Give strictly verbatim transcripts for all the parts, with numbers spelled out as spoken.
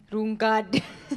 Rungkad.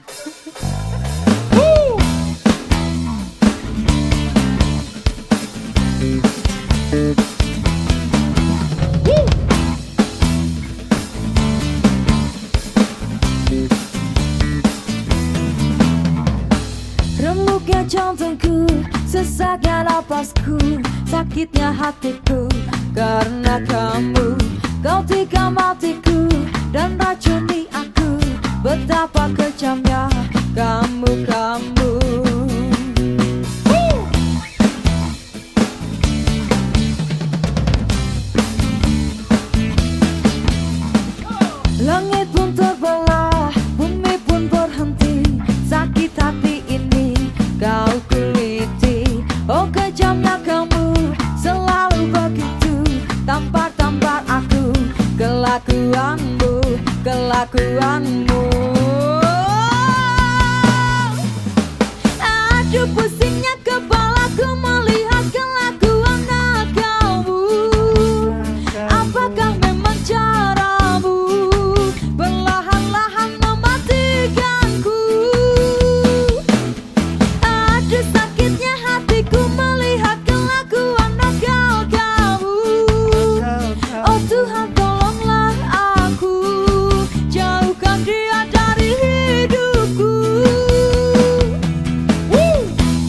Remuknya jantungku, sesaknya napasku, sakitnya hatiku karena kamu. Kau tikam hatiku dan racuni aku, betapa kejamnya kamu, kamu. Langit pun terbelah, bumi pun berhenti, sakit hati ini kau kuliti. Oh kejamnya kamu, selalu begitu, tampar-tampar aku, kelakuanmu, kelakuanmu. Aduh pusingnya kepalaku melihat kelakuan kamu. Apakah memang caramu perlahan-lahan mematikanku? Aduh sakitnya hatiku melihat kelakuan nakal kamu. Oh Tuhan tolonglah aku, jauhkan dia dari hidupku. Woo!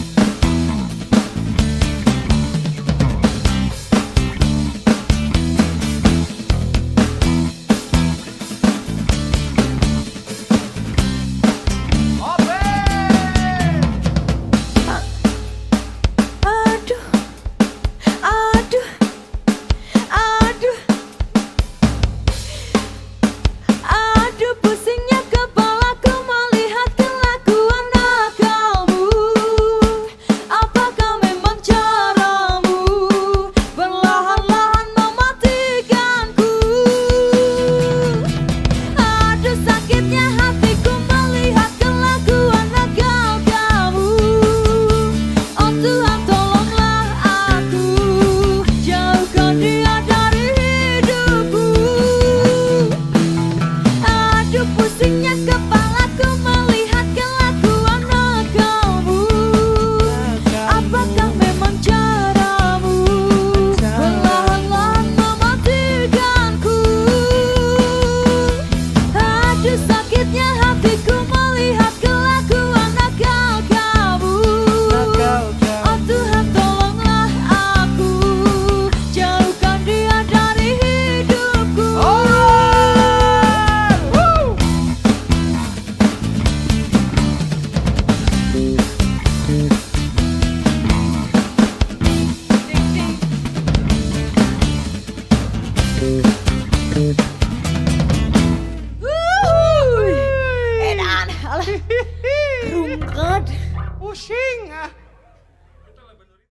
Aduh, aduh, aduh, aduh pusingnya kepalaku melihat kelakuan nakalmu. Apakah memang caramu perlahan-lahan mematikanku? Aduh sakitnya hatiku melihat kelakuan nakal kamu. Oh Tuhan tolonglah aku, jauhkan dia dari hidupku. Aduh pusingnya kepalaku melihat kelakuan nakalmu. Apakah memang caramu perlahan-lahan mematikanku? Aduh sakitnya hatiku melihat kelakuan nakal kamu. Oh Tuhan tolonglah aku, jauhkan dia dari hidupku. Wuh, edan, alah, rungkad. Pusing ah.